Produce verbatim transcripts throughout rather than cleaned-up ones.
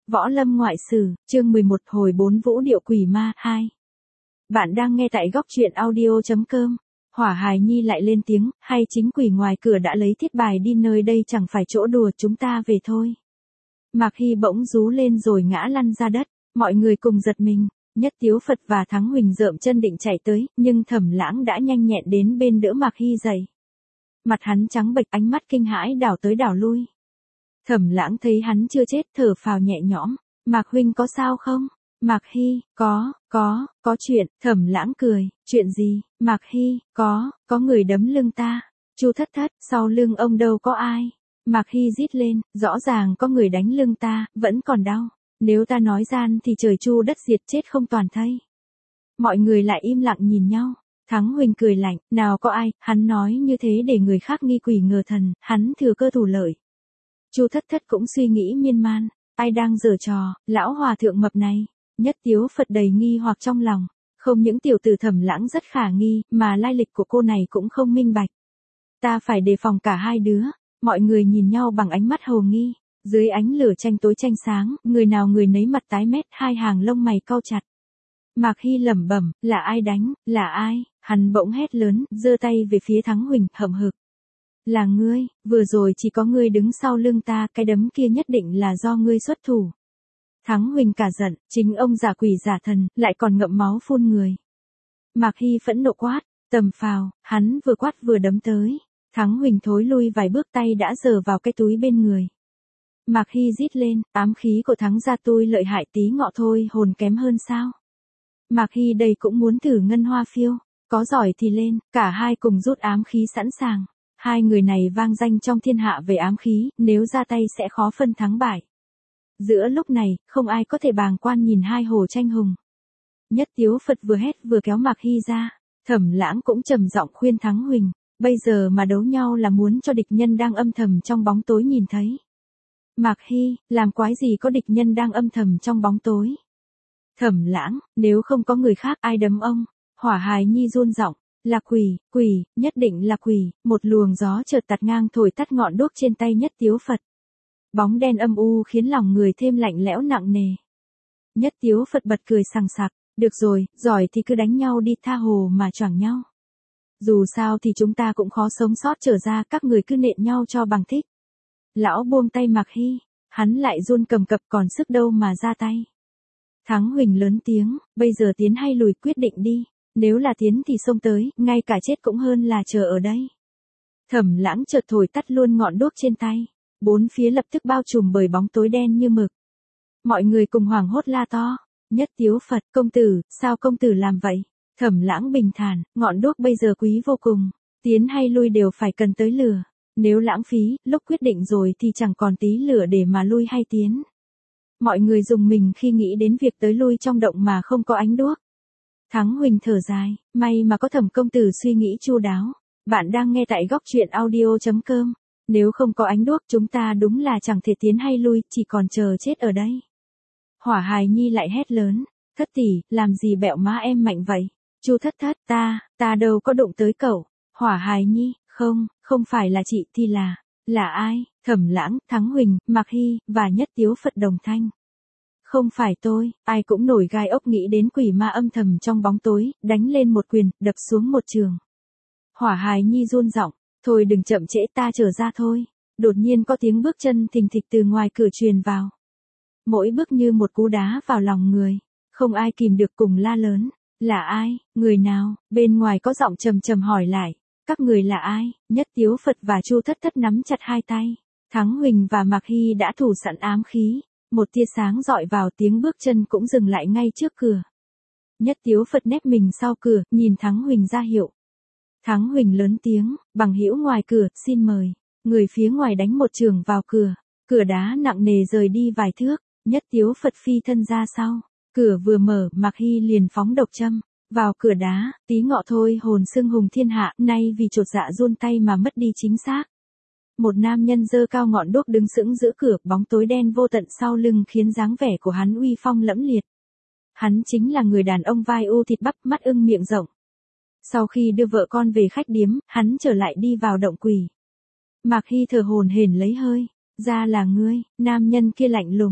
Võ Lâm Ngoại Sử, chương mười một hồi bốn vũ điệu quỷ ma, hai. Bạn đang nghe tại góc truyện audio chấm com. Hỏa Hài Nhi lại lên tiếng, hay chính quỷ ngoài cửa đã lấy thiết bài đi, nơi đây chẳng phải chỗ đùa, chúng ta về thôi. Mạc Hy bỗng rú lên rồi ngã lăn ra đất, mọi người cùng giật mình. Nhất Tiếu Phật và Thắng Huỳnh rợm chân định chạy tới, nhưng Thẩm Lãng đã nhanh nhẹn đến bên đỡ Mạc Hy dậy. Mặt hắn trắng bệch, ánh mắt kinh hãi đảo tới đảo lui. Thẩm Lãng thấy hắn chưa chết, thở phào nhẹ nhõm. Mạc huynh có sao không? Mạc Hy, có, có, có chuyện. Thẩm Lãng cười, chuyện gì? Mạc Hy, có, có người đấm lưng ta. Chu Thất Thất, sau lưng ông đâu có ai? Mạc Hy rít lên, rõ ràng có người đánh lưng ta, vẫn còn đau. Nếu ta nói gian thì trời chu đất diệt, chết không toàn thây. Mọi người lại im lặng nhìn nhau. Thắng Huỳnh cười lạnh, nào có ai, hắn nói như thế để người khác nghi quỷ ngờ thần, hắn thừa cơ thủ lợi. Chu Thất Thất cũng suy nghĩ miên man, ai đang giở trò, lão hòa thượng mập này. Nhất Tiếu Phật đầy nghi hoặc trong lòng, không những tiểu tử Thẩm Lãng rất khả nghi, mà lai lịch của cô này cũng không minh bạch. Ta phải đề phòng cả hai đứa. Mọi người nhìn nhau bằng ánh mắt hồ nghi, dưới ánh lửa tranh tối tranh sáng, người nào người nấy mặt tái mét, hai hàng lông mày cau chặt. Mạc Hy lẩm bẩm, là ai đánh, là ai? Hắn bỗng hét lớn, giơ tay về phía Thắng Huỳnh, hậm hực. Là ngươi, vừa rồi chỉ có ngươi đứng sau lưng ta, cái đấm kia nhất định là do ngươi xuất thủ. Thắng Huỳnh cả giận, chính ông giả quỷ giả thần, lại còn ngậm máu phun người. Mạc Hy phẫn nộ quát, tầm phào, hắn vừa quát vừa đấm tới. Thắng Huỳnh thối lui vài bước, tay đã giở vào cái túi bên người. Mạc Hy rít lên, ám khí của Thắng gia tôi lợi hại tí ngọ thôi, hồn kém hơn sao? Mạc Hy đây cũng muốn thử ngân hoa phiêu, có giỏi thì lên, cả hai cùng rút ám khí sẵn sàng. Hai người này vang danh trong thiên hạ về ám khí, nếu ra tay sẽ khó phân thắng bại. Giữa lúc này, không ai có thể bàng quan nhìn hai hồ tranh hùng. Nhất Tiếu Phật vừa hét vừa kéo Mạc Hy ra, Thẩm Lãng cũng trầm giọng khuyên Thắng Huỳnh, bây giờ mà đấu nhau là muốn cho địch nhân đang âm thầm trong bóng tối nhìn thấy. Mạc Hy, làm quái gì có địch nhân đang âm thầm trong bóng tối. Thẩm Lãng, nếu không có người khác ai đấm ông? Hỏa Hài Nhi run giọng, là quỷ, quỷ, nhất định là quỷ. Một luồng gió chợt tạt ngang thổi tắt ngọn đuốc trên tay Nhất Tiếu Phật. Bóng đen âm u khiến lòng người thêm lạnh lẽo nặng nề. Nhất Tiếu Phật bật cười sằng sặc, được rồi, giỏi thì cứ đánh nhau đi, tha hồ mà choảng nhau. Dù sao thì chúng ta cũng khó sống sót trở ra, các người cứ nện nhau cho bằng thích. Lão buông tay Mạc Hy, hắn lại run cầm cập, còn sức đâu mà ra tay. Thắng Huỳnh lớn tiếng, bây giờ tiến hay lùi, quyết định đi. Nếu là tiến thì xông tới, ngay cả chết cũng hơn là chờ ở đây. Thẩm Lãng chợt thổi tắt luôn ngọn đuốc trên tay. Bốn phía lập tức bao trùm bởi bóng tối đen như mực. Mọi người cùng hoảng hốt la to. Nhất Tiếu Phật, công tử, sao công tử làm vậy? Thẩm Lãng bình thản, ngọn đuốc bây giờ quý vô cùng. Tiến hay lui đều phải cần tới lửa. Nếu lãng phí, lúc quyết định rồi thì chẳng còn tí lửa để mà lui hay tiến. Mọi người dùng mình khi nghĩ đến việc tới lui trong động mà không có ánh đuốc. Thắng Huỳnh thở dài, may mà có Thẩm công tử suy nghĩ chu đáo. Bạn đang nghe tại góc truyện audio chấm com. Nếu không có ánh đuốc chúng ta đúng là chẳng thể tiến hay lui, chỉ còn chờ chết ở đây. Hỏa Hài Nhi lại hét lớn, Thất tỷ, làm gì bẹo má em mạnh vậy? Chu Thất Thất, ta, ta đâu có đụng tới cậu. Hỏa Hài Nhi, không, không phải là chị thì là, là ai? Thẩm Lãng, Thắng Huỳnh, Mạc Hy, và Nhất Tiếu Phật đồng thanh. Không phải tôi, ai cũng nổi gai ốc nghĩ đến quỷ ma âm thầm trong bóng tối, đánh lên một quyền, đập xuống một trường. Hỏa Hài Nhi run giọng, thôi đừng chậm trễ, ta trở ra thôi. Đột nhiên có tiếng bước chân thình thịch từ ngoài cửa truyền vào. Mỗi bước như một cú đá vào lòng người, không ai kìm được cùng la lớn. Là ai, người nào? Bên ngoài có giọng trầm trầm hỏi lại. Các người là ai? Nhất Tiếu Phật và Chu Thất Thất nắm chặt hai tay. Thắng Huỳnh và Mạc Hy đã thủ sẵn ám khí. Một tia sáng dọi vào, tiếng bước chân cũng dừng lại ngay trước cửa. Nhất Tiếu Phật nép mình sau cửa, nhìn Thắng Huỳnh ra hiệu. Thắng Huỳnh lớn tiếng, bằng hữu ngoài cửa, xin mời. Người phía ngoài đánh một trường vào cửa. Cửa đá nặng nề rời đi vài thước. Nhất Tiếu Phật phi thân ra sau. Cửa vừa mở, Mạc Hy liền phóng độc châm. Vào cửa đá, tí ngọ thôi hồn xưng hùng thiên hạ, nay vì chột dạ run tay mà mất đi chính xác. Một nam nhân giơ cao ngọn đuốc đứng sững giữa cửa, bóng tối đen vô tận sau lưng khiến dáng vẻ của hắn uy phong lẫm liệt. Hắn chính là người đàn ông vai u thịt bắp, mắt ưng miệng rộng. Sau khi đưa vợ con về khách điếm, hắn trở lại đi vào động quỷ. Mạc Hy thở hổn hển lấy hơi, ra là ngươi, nam nhân kia lạnh lùng.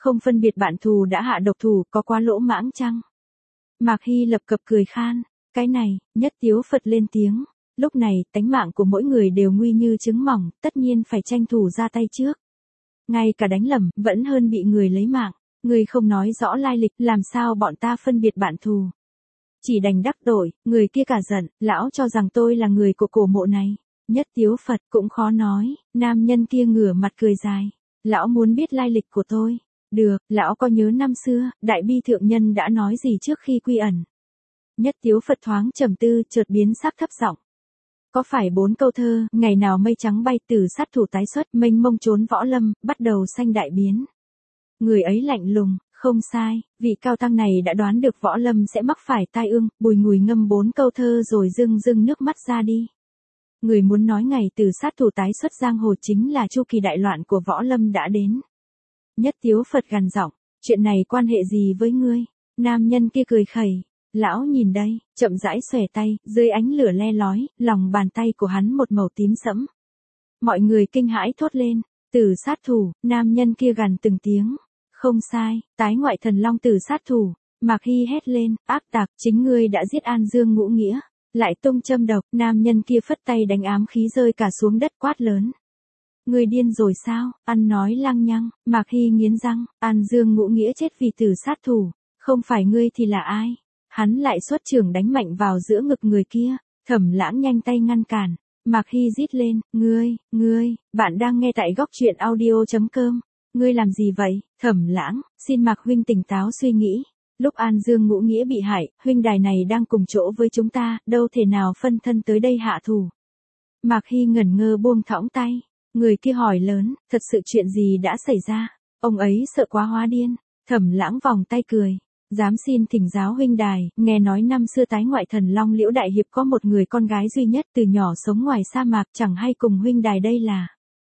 Không phân biệt bạn thù đã hạ độc thủ, có quá lỗ mãng chăng? Mạc Hy lập cập cười khan, cái này, Nhất Tiếu Phật lên tiếng, lúc này, tánh mạng của mỗi người đều nguy như trứng mỏng, tất nhiên phải tranh thủ ra tay trước. Ngay cả đánh lầm, vẫn hơn bị người lấy mạng, người không nói rõ lai lịch, làm sao bọn ta phân biệt bạn thù. Chỉ đành đắc tội, người kia cả giận, lão cho rằng tôi là người của cổ mộ này. Nhất Tiếu Phật cũng khó nói, nam nhân kia ngửa mặt cười dài. Lão muốn biết lai lịch của tôi. Được, lão có nhớ năm xưa, Đại Bi Thượng Nhân đã nói gì trước khi quy ẩn. Nhất Tiếu Phật thoáng trầm tư, chợt biến sắc thấp giọng. Có phải bốn câu thơ, ngày nào mây trắng bay từ sát thủ tái xuất, mênh mông trốn võ lâm, bắt đầu sanh đại biến. Người ấy lạnh lùng, không sai, vị cao tăng này đã đoán được võ lâm sẽ mắc phải tai ương, bùi ngùi ngâm bốn câu thơ rồi rưng rưng nước mắt ra đi. Người muốn nói ngày từ sát thủ tái xuất giang hồ chính là chu kỳ đại loạn của võ lâm đã đến. Nhất Tiếu Phật gằn giọng, chuyện này quan hệ gì với ngươi? Nam nhân kia cười khẩy, lão nhìn đây, chậm rãi xòe tay, dưới ánh lửa le lói, lòng bàn tay của hắn một màu tím sẫm. Mọi người kinh hãi thốt lên, Tử sát thủ, nam nhân kia gằn từng tiếng. Không sai, tái ngoại thần long tử sát thủ. Mạc Hy hét lên, ác tặc, chính ngươi đã giết An Dương Ngũ Nghĩa. Lại tung châm độc, nam nhân kia phất tay đánh ám khí rơi cả xuống đất quát lớn. Ngươi điên rồi sao, ăn nói lăng nhăng, Mạc Hy nghiến răng, An Dương Ngũ Nghĩa chết vì tử sát thủ, không phải ngươi thì là ai? Hắn lại xuất trường đánh mạnh vào giữa ngực người kia, Thẩm Lãng nhanh tay ngăn cản. Mạc Hy rít lên, ngươi, ngươi, bạn đang nghe tại góc truyện audio chấm com. Ngươi làm gì vậy, Thẩm Lãng, xin Mạc huynh tỉnh táo suy nghĩ. Lúc An Dương Ngũ Nghĩa bị hại, huynh đài này đang cùng chỗ với chúng ta, đâu thể nào phân thân tới đây hạ thủ. Mạc Hy ngẩn ngơ buông thõng tay. Người kia hỏi lớn, thật sự chuyện gì đã xảy ra? Ông ấy sợ quá hóa điên. Thẩm Lãng vòng tay cười. Dám xin thỉnh giáo huynh đài, nghe nói năm xưa tái ngoại thần long Liễu Đại Hiệp có một người con gái duy nhất từ nhỏ sống ngoài sa mạc, chẳng hay cùng huynh đài đây là.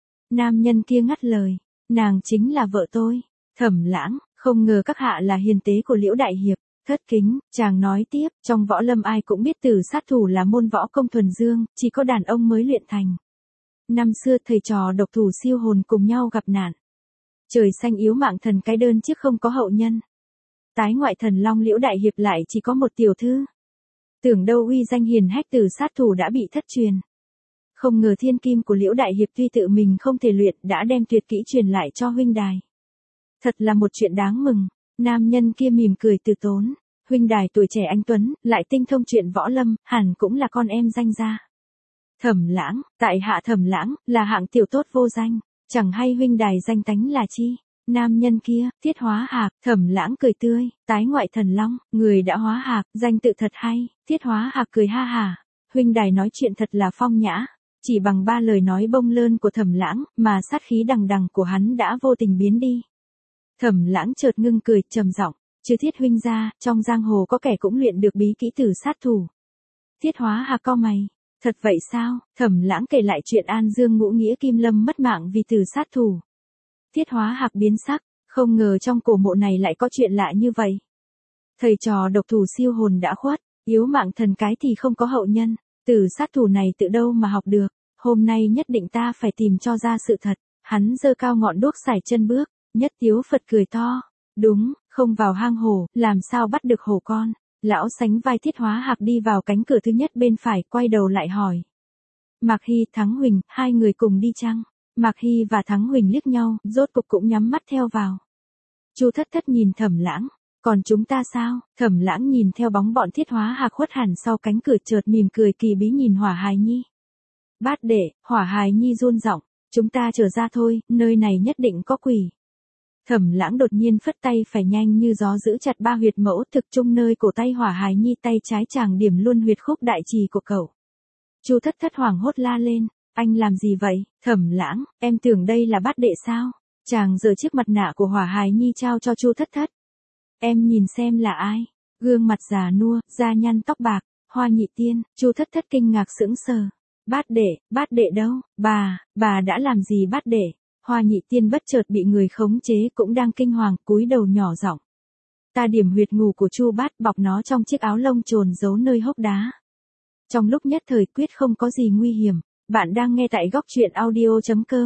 Nam nhân kia ngắt lời, nàng chính là vợ tôi. Thẩm Lãng, không ngờ các hạ là hiền tế của Liễu Đại Hiệp. Thất kính, chàng nói tiếp, trong võ lâm ai cũng biết tử sát thủ là môn võ công thuần dương, chỉ có đàn ông mới luyện thành. Năm xưa thầy trò độc thủ siêu hồn cùng nhau gặp nạn. Trời xanh yếu mạng thần cái đơn chiếc không có hậu nhân. Tái ngoại thần long Liễu Đại Hiệp lại chỉ có một tiểu thư. Tưởng đâu uy danh hiền hách tử sát thủ đã bị thất truyền. Không ngờ thiên kim của Liễu Đại Hiệp tuy tự mình không thể luyện đã đem tuyệt kỹ truyền lại cho huynh đài. Thật là một chuyện đáng mừng. Nam nhân kia mỉm cười từ tốn. Huynh đài tuổi trẻ anh tuấn, lại tinh thông chuyện võ lâm, hẳn cũng là con em danh gia. Thẩm Lãng, tại hạ Thẩm Lãng, là hạng tiểu tốt vô danh. Chẳng hay huynh đài danh tánh là chi? Nam nhân kia, Thiết Hóa Hạc. Thẩm Lãng cười tươi, tái ngoại thần long, người đã hóa hạc, danh tự thật hay. Thiết Hóa Hạc cười ha hả. Huynh đài nói chuyện thật là phong nhã. Chỉ bằng ba lời nói bông lơn của Thẩm Lãng, mà sát khí đằng đằng của hắn đã vô tình biến đi. Thẩm Lãng chợt ngưng cười, trầm giọng, chứ Thiết huynh gia, trong giang hồ có kẻ cũng luyện được bí kỹ tử sát thủ. Thiết Hóa Hạc cau mày, thật vậy sao? Thẩm Lãng kể lại chuyện An Dương Ngũ Nghĩa Kim Lâm mất mạng vì tử sát thủ. Thiết Hóa Hạc biến sắc, không ngờ trong cổ mộ này lại có chuyện lạ như vậy. Thầy trò độc thủ siêu hồn đã khuất, yếu mạng thần cái thì không có hậu nhân, tử sát thủ này tự đâu mà học được, hôm nay nhất định ta phải tìm cho ra sự thật. Hắn giơ cao ngọn đuốc sải chân bước. Nhất Tiếu Phật cười to, đúng, không vào hang hổ, làm sao bắt được hổ con. Lão sánh vai Thiết Hóa Hạc đi vào cánh cửa thứ nhất bên phải, quay đầu lại hỏi. Mạc Hy, Thắng Huỳnh, hai người cùng đi chăng? Mạc Hy và Thắng Huỳnh liếc nhau, rốt cục cũng nhắm mắt theo vào. Chu Thất Thất nhìn Thẩm Lãng, còn chúng ta sao? Thẩm Lãng nhìn theo bóng bọn Thiết Hóa Hạc khuất hẳn sau cánh cửa, chợt mỉm cười kỳ bí nhìn Hỏa Hài Nhi. Bát đệ, Hỏa Hài Nhi run giọng, chúng ta trở ra thôi, nơi này nhất định có quỷ. Thẩm Lãng đột nhiên phất tay phải nhanh như gió giữ chặt ba huyệt mẫu thực trung nơi cổ tay Hỏa Hài Nhi, tay trái chàng điểm luôn huyệt khúc đại trì của cậu. Chu Thất Thất hoảng hốt la lên, anh làm gì vậy? Thẩm Lãng, em tưởng đây là bát đệ sao? Chàng giơ chiếc mặt nạ của Hỏa Hài Nhi trao cho Chu Thất Thất. Em nhìn xem là ai? Gương mặt già nua, da nhăn tóc bạc, Hoa Nhị Tiên. Chu Thất Thất kinh ngạc sững sờ. Bát đệ, bát đệ đâu? Bà, bà đã làm gì bát đệ? Hoa Nhị Tiên bất chợt bị người khống chế, cũng đang kinh hoàng, cúi đầu nhỏ giọng. Ta điểm huyệt ngủ của Chu Bát, bọc nó trong chiếc áo lông trồn giấu nơi hốc đá. Trong lúc nhất thời quyết không có gì nguy hiểm. Bạn đang nghe tại góc truyện audio chấm com.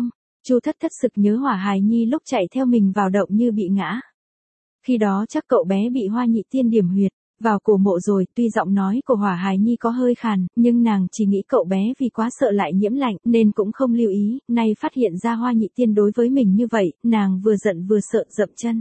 Chu Thất Thất sực nhớ Hỏa Hài Nhi lúc chạy theo mình vào động như bị ngã. Khi đó chắc cậu bé bị Hoa Nhị Tiên điểm huyệt vào cổ mộ rồi, tuy giọng nói của Hỏa Hài Nhi có hơi khàn, nhưng nàng chỉ nghĩ cậu bé vì quá sợ lại nhiễm lạnh nên cũng không lưu ý, nay phát hiện ra Hoa Nhị Tiên đối với mình như vậy, nàng vừa giận vừa sợ dậm chân.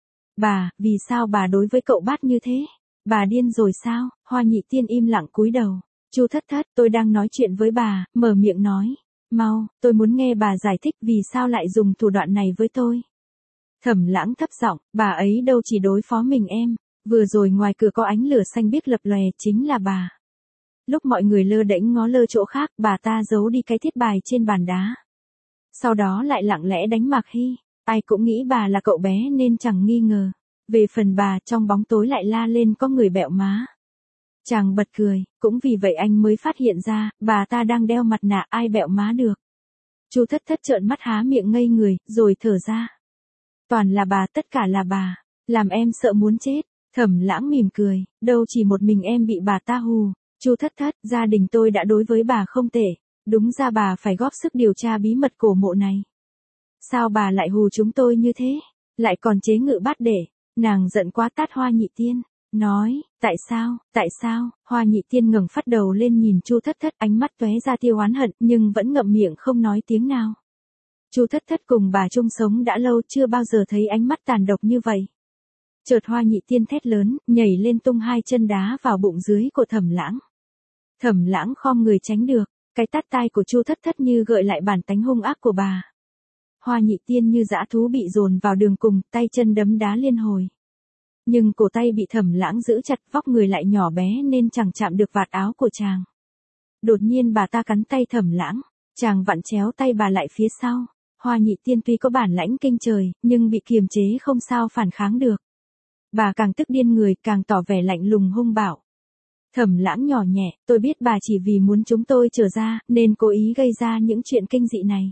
Bà, vì sao bà đối với cậu Bát như thế? Bà điên rồi sao? Hoa Nhị Tiên im lặng cúi đầu. Chu Thất Thất, tôi đang nói chuyện với bà, mở miệng nói. Mau, tôi muốn nghe bà giải thích vì sao lại dùng thủ đoạn này với tôi. Thẩm Lãng thấp giọng, bà ấy đâu chỉ đối phó mình em. Vừa rồi ngoài cửa có ánh lửa xanh biếc lập lòe chính là bà. Lúc mọi người lơ đễnh ngó lơ chỗ khác, bà ta giấu đi cái thiết bài trên bàn đá. Sau đó lại lặng lẽ đánh Mạc Hy. Ai cũng nghĩ bà là cậu bé nên chẳng nghi ngờ. Về phần bà, trong bóng tối lại la lên có người bẹo má. Chàng bật cười, cũng vì vậy anh mới phát hiện ra, bà ta đang đeo mặt nạ, ai bẹo má được. Chu Thất Thất trợn mắt há miệng ngây người, rồi thở ra. Toàn là bà, tất cả là bà, làm em sợ muốn chết. Thẩm Lãng mỉm cười, đâu chỉ một mình em bị bà ta hù. Chu Thất Thất, gia đình tôi đã đối với bà không tệ, đúng ra bà phải góp sức điều tra bí mật cổ mộ này. Sao bà lại hù chúng tôi như thế, lại còn chế ngự Bát để. Nàng giận quá tát Hoa Nhị Tiên, nói, tại sao, tại sao? Hoa Nhị Tiên ngẩng phát đầu lên nhìn Chu Thất Thất, ánh mắt tóe ra tia oán hận, nhưng vẫn ngậm miệng không nói tiếng nào. Chu Thất Thất cùng bà chung sống đã lâu, chưa bao giờ thấy ánh mắt tàn độc như vậy. Chợt Hoa Nhị Tiên thét lớn, nhảy lên tung hai chân đá vào bụng dưới của Thẩm Lãng. Thẩm Lãng khom người tránh được, cái tát tai của Chu Thất Thất như gợi lại bản tánh hung ác của bà. Hoa Nhị Tiên như dã thú bị dồn vào đường cùng, tay chân đấm đá liên hồi. Nhưng cổ tay bị Thẩm Lãng giữ chặt, vóc người lại nhỏ bé nên chẳng chạm được vạt áo của chàng. Đột nhiên bà ta cắn tay Thẩm Lãng, chàng vặn chéo tay bà lại phía sau. Hoa Nhị Tiên tuy có bản lãnh kinh trời, nhưng bị kiềm chế không sao phản kháng được. Bà càng tức điên người, càng tỏ vẻ lạnh lùng hung bạo. Thẩm Lãng nhỏ nhẹ, tôi biết bà chỉ vì muốn chúng tôi trở ra, nên cố ý gây ra những chuyện kinh dị này.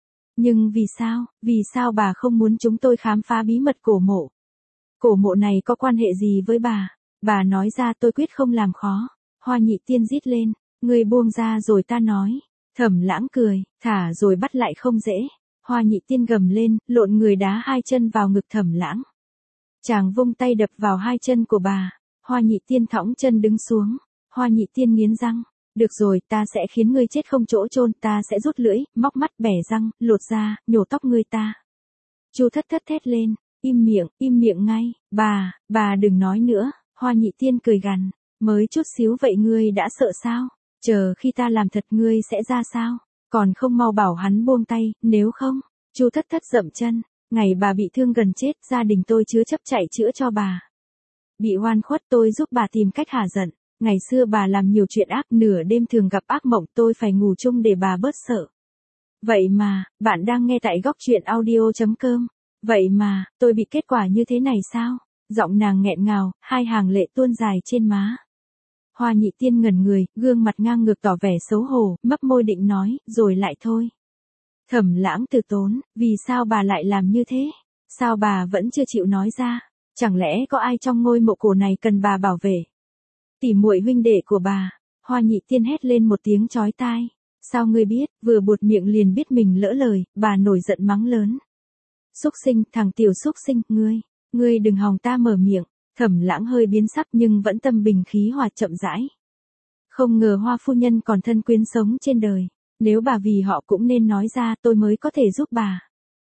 Nhưng vì sao, vì sao bà không muốn chúng tôi khám phá bí mật cổ mộ? Cổ mộ này có quan hệ gì với bà? Bà nói ra tôi quyết không làm khó. Hoa Nhị Tiên rít lên, ngươi buông ra rồi ta nói. Thẩm Lãng cười, thả rồi bắt lại không dễ. Hoa Nhị Tiên gầm lên, lộn người đá hai chân vào ngực Thẩm Lãng. Chàng vung tay đập vào hai chân của bà. Hoa Nhị Tiên thõng chân đứng xuống. Hoa Nhị Tiên nghiến răng. Được rồi, ta sẽ khiến ngươi chết không chỗ chôn, ta sẽ rút lưỡi, móc mắt, bẻ răng, lột da, nhổ tóc ngươi ta. Chu Thất Thất thét lên, im miệng, im miệng ngay, bà, bà đừng nói nữa. Hoa Nhị Tiên cười gằn, mới chút xíu vậy ngươi đã sợ sao? Chờ khi ta làm thật ngươi sẽ ra sao? Còn không mau bảo hắn buông tay, nếu không. Chu Thất Thất dậm chân, ngày bà bị thương gần chết, gia đình tôi chứa chấp chạy chữa cho bà. Bị oan khuất tôi giúp bà tìm cách hả giận. Ngày xưa bà làm nhiều chuyện ác, nửa đêm thường gặp ác mộng, tôi phải ngủ chung để bà bớt sợ. Vậy mà, bạn đang nghe tại góc truyện audio chấm com. Vậy mà, tôi bị kết quả như thế này sao? Giọng nàng nghẹn ngào, hai hàng lệ tuôn dài trên má. Hoa Nhị Tiên ngẩn người, gương mặt ngang ngược tỏ vẻ xấu hổ, mấp môi định nói, rồi lại thôi. Thẩm Lãng từ tốn, vì sao bà lại làm như thế? Sao bà vẫn chưa chịu nói ra? Chẳng lẽ có ai trong ngôi mộ cổ này cần bà bảo vệ? Tỉ muội huynh đệ của bà. Hoa Nhị Tiên hét lên một tiếng chói tai. Sao ngươi biết? Vừa buột miệng liền biết mình lỡ lời, bà nổi giận mắng lớn. Xúc sinh, thằng tiểu xúc sinh, ngươi, ngươi đừng hòng ta mở miệng. Thẩm Lãng hơi biến sắc nhưng vẫn tâm bình khí hòa chậm rãi. Không ngờ Hoa phu nhân còn thân quyến sống trên đời. Nếu bà vì họ cũng nên nói ra, tôi mới có thể giúp bà.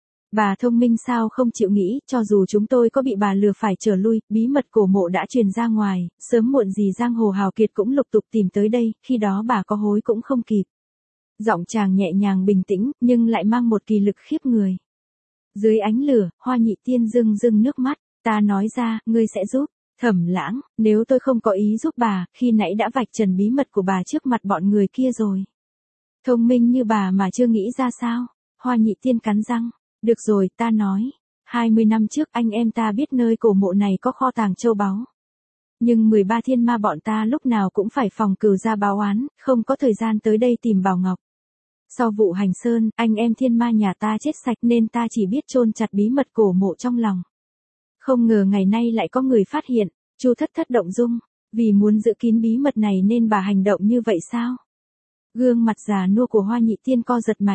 Bà thông minh sao không chịu nghĩ, cho dù chúng tôi có bị bà lừa phải trở lui, bí mật cổ mộ đã truyền ra ngoài, sớm muộn gì giang hồ hào kiệt cũng lục tục tìm tới đây, khi đó bà có hối cũng không kịp. Giọng chàng nhẹ nhàng bình tĩnh, nhưng lại mang một kỳ lực khiếp người. Dưới ánh lửa, Hoa Nhị Tiên rưng rưng nước mắt, ta nói ra, ngươi sẽ giúp. Thẩm Lãng, nếu tôi không có ý giúp bà, khi nãy đã vạch trần bí mật của bà trước mặt bọn người kia rồi. Thông minh như bà mà chưa nghĩ ra sao? Hoa Nhị Tiên cắn răng. Được rồi, ta nói. hai mươi năm trước anh em ta biết nơi cổ mộ này có kho tàng châu báu. Nhưng mười ba thiên ma bọn ta lúc nào cũng phải phòng cừu ra báo oán, không có thời gian tới đây tìm Bảo Ngọc. Sau vụ hành sơn, anh em thiên ma nhà ta chết sạch nên ta chỉ biết chôn chặt bí mật cổ mộ trong lòng. Không ngờ ngày nay lại có người phát hiện. Chu Thất Thất động dung. Vì muốn giữ kín bí mật này nên bà hành động như vậy sao? Gương mặt già nua của Hoa Nhị Tiên co giật mạnh.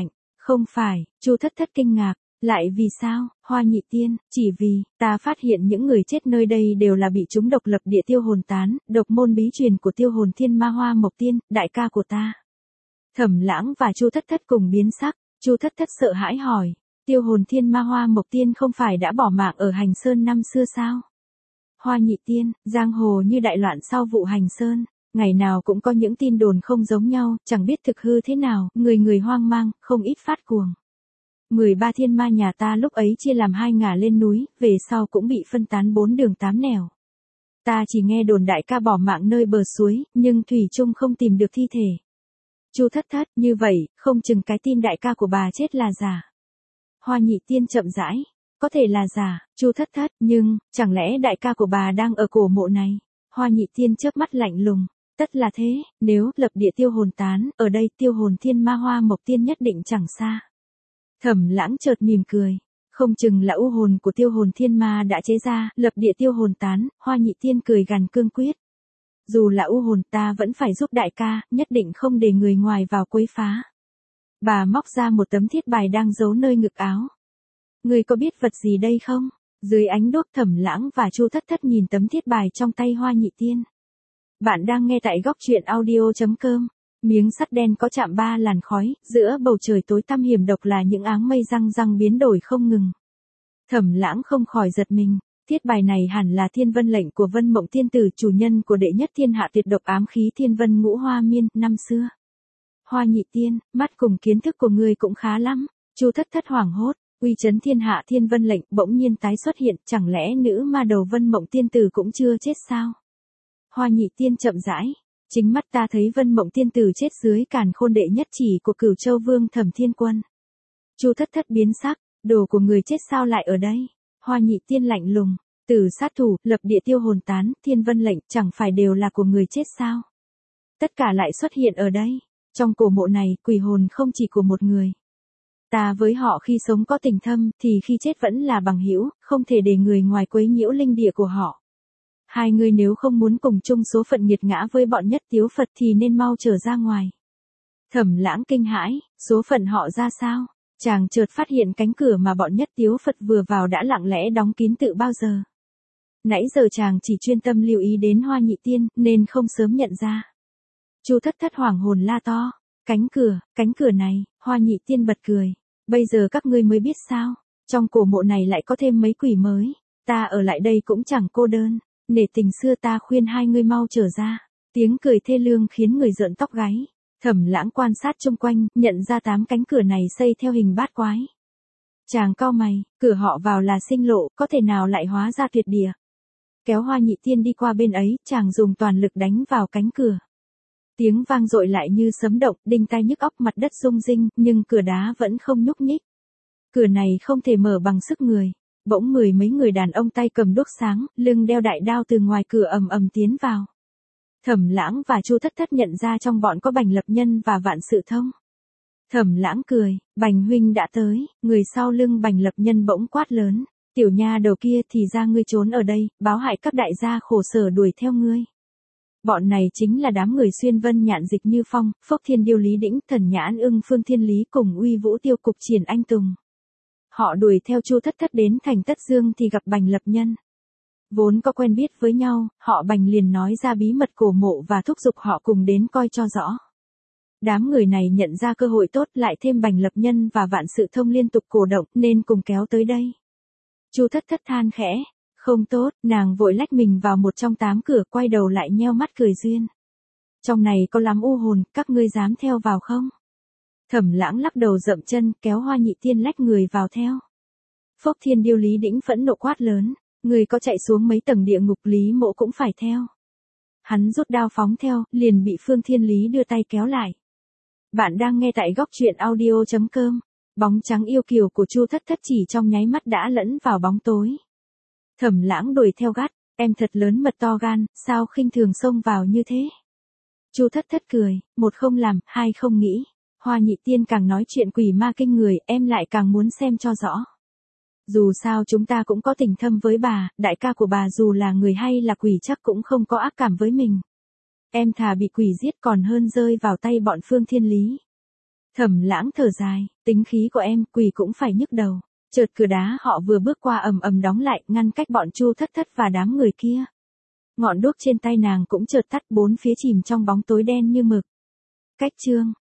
Không phải, Chu Thất Thất kinh ngạc. Lại vì sao, Hoa Nhị Tiên, chỉ vì, ta phát hiện những người chết nơi đây đều là bị chúng độc lập địa tiêu hồn tán, độc môn bí truyền của tiêu hồn thiên ma Hoa Mộc Tiên, đại ca của ta. Thẩm Lãng và Chu Thất Thất cùng biến sắc, Chu Thất Thất sợ hãi hỏi, tiêu hồn thiên ma Hoa Mộc Tiên không phải đã bỏ mạng ở Hành Sơn năm xưa sao? Hoa Nhị Tiên, giang hồ như đại loạn sau vụ Hành Sơn, ngày nào cũng có những tin đồn không giống nhau, chẳng biết thực hư thế nào, người người hoang mang, không ít phát cuồng. mười ba thiên ma nhà ta lúc ấy chia làm hai ngả lên núi, về sau cũng bị phân tán bốn đường tám nẻo. Ta chỉ nghe đồn đại ca bỏ mạng nơi bờ suối, nhưng thủy chung không tìm được thi thể. Chu Thất Thất, như vậy, không chừng cái tin đại ca của bà chết là giả. Hoa Nhị Tiên chậm rãi, có thể là giả, Chu Thất Thất, nhưng, chẳng lẽ đại ca của bà đang ở cổ mộ này? Hoa Nhị Tiên chớp mắt lạnh lùng, tất là thế, nếu lập địa tiêu hồn tán, ở đây tiêu hồn thiên ma Hoa Mộc Tiên nhất định chẳng xa. Thẩm Lãng chợt mỉm cười, không chừng là u hồn của tiêu hồn thiên ma đã chế ra, lập địa tiêu hồn tán, Hoa Nhị Tiên cười gằn cương quyết. Dù là u hồn ta vẫn phải giúp đại ca, nhất định không để người ngoài vào quấy phá. Bà móc ra một tấm thiết bài đang giấu nơi ngực áo. Người có biết vật gì đây không? Dưới ánh đuốc Thẩm Lãng và Chu Thất Thất nhìn tấm thiết bài trong tay Hoa Nhị Tiên. Bạn đang nghe tại góc truyện audio chấm com. Miếng sắt đen có chạm ba làn khói, giữa bầu trời tối tăm hiểm độc là những áng mây răng răng biến đổi không ngừng. Thẩm Lãng không khỏi giật mình, thiết bài này hẳn là thiên vân lệnh của Vân Mộng Tiên Tử, chủ nhân của đệ nhất thiên hạ tuyệt độc ám khí thiên vân ngũ hoa miên, năm xưa. Hoa Nhị Tiên, mắt cùng kiến thức của ngươi cũng khá lắm. Chu Thất Thất hoảng hốt, uy chấn thiên hạ thiên vân lệnh bỗng nhiên tái xuất hiện, chẳng lẽ nữ ma đầu Vân Mộng Tiên Tử cũng chưa chết sao? Hoa Nhị Tiên chậm rãi. Chính mắt ta thấy Vân Mộng Tiên Tử chết dưới càn khôn đệ nhất chỉ của Cửu Châu Vương Thẩm Thiên Quân. Chu Thất Thất biến sắc, đồ của người chết sao lại ở đây? Hoa Nhị Tiên lạnh lùng, tử sát thủ, lập địa tiêu hồn tán, thiên vân lệnh, chẳng phải đều là của người chết sao? Tất cả lại xuất hiện ở đây. Trong cổ mộ này, quỷ hồn không chỉ của một người. Ta với họ khi sống có tình thâm, thì khi chết vẫn là bằng hữu, không thể để người ngoài quấy nhiễu linh địa của họ. Hai người nếu không muốn cùng chung số phận nghiệt ngã với bọn Nhất Tiếu Phật thì nên mau trở ra ngoài. Thẩm Lãng kinh hãi, số phận họ ra sao? Chàng chợt phát hiện cánh cửa mà bọn Nhất Tiếu Phật vừa vào đã lặng lẽ đóng kín từ bao giờ. Nãy giờ chàng chỉ chuyên tâm lưu ý đến Hoa Nhị Tiên, nên không sớm nhận ra. Chu Thất Thất hoảng hồn la to, cánh cửa, cánh cửa này, Hoa Nhị Tiên bật cười. Bây giờ các ngươi mới biết sao, trong cổ mộ này lại có thêm mấy quỷ mới, ta ở lại đây cũng chẳng cô đơn. Nể tình xưa ta khuyên hai ngươi mau trở ra. Tiếng cười thê lương khiến người rợn tóc gáy. Thẩm Lãng quan sát xung quanh, nhận ra tám cánh cửa này xây theo hình bát quái. Chàng cau mày, cửa họ vào là sinh lộ, có thể nào lại hóa ra tuyệt địa. Kéo Hoa Nhị Tiên đi qua bên ấy, chàng dùng toàn lực đánh vào cánh cửa. Tiếng vang dội lại như sấm động, đinh tai nhức óc, mặt đất rung rinh, nhưng cửa đá vẫn không nhúc nhích. Cửa này không thể mở bằng sức người. Bỗng mười mấy người đàn ông tay cầm đuốc sáng, lưng đeo đại đao từ ngoài cửa ầm ầm tiến vào. Thẩm Lãng và Chu Thất Thất nhận ra trong bọn có Bành Lập Nhân và Vạn Sự Thông. Thẩm Lãng cười, Bành huynh đã tới, người sau lưng Bành Lập Nhân bỗng quát lớn, tiểu nha đầu kia thì ra ngươi trốn ở đây, báo hại các đại gia khổ sở đuổi theo ngươi. Bọn này chính là đám người Xuyên Vân Nhạn Dịch Như Phong, Phốc Thiên Điêu Lý Đĩnh, Thần Nhãn Ưng Phương Thiên Lý cùng Uy Vũ Tiêu Cục Triển Anh Tùng. Họ đuổi theo Chu Thất Thất đến thành Tất Dương thì gặp Bành Lập Nhân. Vốn có quen biết với nhau, họ Bành liền nói ra bí mật cổ mộ và thúc giục họ cùng đến coi cho rõ. Đám người này nhận ra cơ hội tốt, lại thêm Bành Lập Nhân và Vạn Sự Thông liên tục cổ động nên cùng kéo tới đây. Chu Thất Thất than khẽ, không tốt, nàng vội lách mình vào một trong tám cửa, quay đầu lại nheo mắt cười duyên. Trong này có lắm u hồn, các ngươi dám theo vào không? Thẩm Lãng lắc đầu dậm chân, kéo Hoa Nhị Tiên lách người vào theo. Phốc Thiên Điêu Lý Đĩnh phẫn nộ quát lớn, người có chạy xuống mấy tầng địa ngục Lý Mộ cũng phải theo. Hắn rút đao phóng theo, liền bị Phương Thiên Lý đưa tay kéo lại. Bạn đang nghe tại góc truyện audio chấm com. Bóng trắng yêu kiều của Chu Thất Thất chỉ trong nháy mắt đã lẫn vào bóng tối. Thẩm Lãng đuổi theo gắt, em thật lớn mật to gan, sao khinh thường xông vào như thế? Chu Thất Thất cười, một không làm, hai không nghĩ. Hoa Nhị Tiên càng nói chuyện quỷ ma kinh người, em lại càng muốn xem cho rõ. Dù sao chúng ta cũng có tình thâm với bà, đại ca của bà dù là người hay là quỷ chắc cũng không có ác cảm với mình. Em thà bị quỷ giết còn hơn rơi vào tay bọn Phương Thiên Lý. Thẩm Lãng thở dài, tính khí của em, quỳ cũng phải nhức đầu. Chợt cửa đá họ vừa bước qua ầm ầm đóng lại, ngăn cách bọn Chu Thất Thất và đám người kia. Ngọn đuốc trên tay nàng cũng chợt tắt, bốn phía chìm trong bóng tối đen như mực. Cách chương